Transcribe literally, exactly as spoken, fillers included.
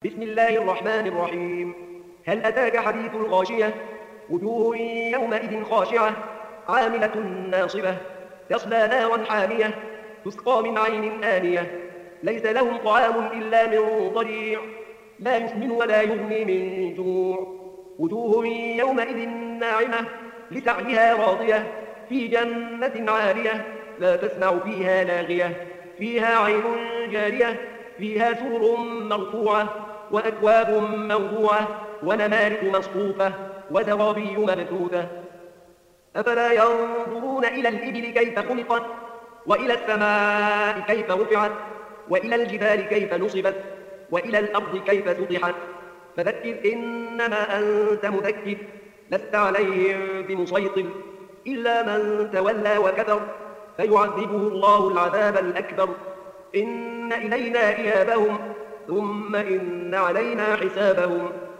بسم الله الرحمن الرحيم. هل أتاك حديث الغاشية؟ وجوه يومئذ خاشعة عاملة ناصبة تصلى نارا حامية تسقى من عين آنية ليس لهم طعام إلا من ضريع لا يسمن ولا يغني من جوع. وجوه يومئذ ناعمة لسعيها راضية في جنة عالية لا تسمع فيها لاغية فيها عين جارية فيها سرر مرفوعة وأكواب موضوعة ونمارق مصفوفة وزرابي مبثوثة. أفلا ينظرون إلى الإبل كيف خلقت وإلى السماء كيف رفعت وإلى الجبال كيف نصبت وإلى الأرض كيف سطحت. فذكر إنما أنت مذكر لست عليهم بمسيطر إلا من تولى وكفر فيعذبه الله العذاب الأكبر. إن إلينا إيابهم ثم إن علينا حسابهم.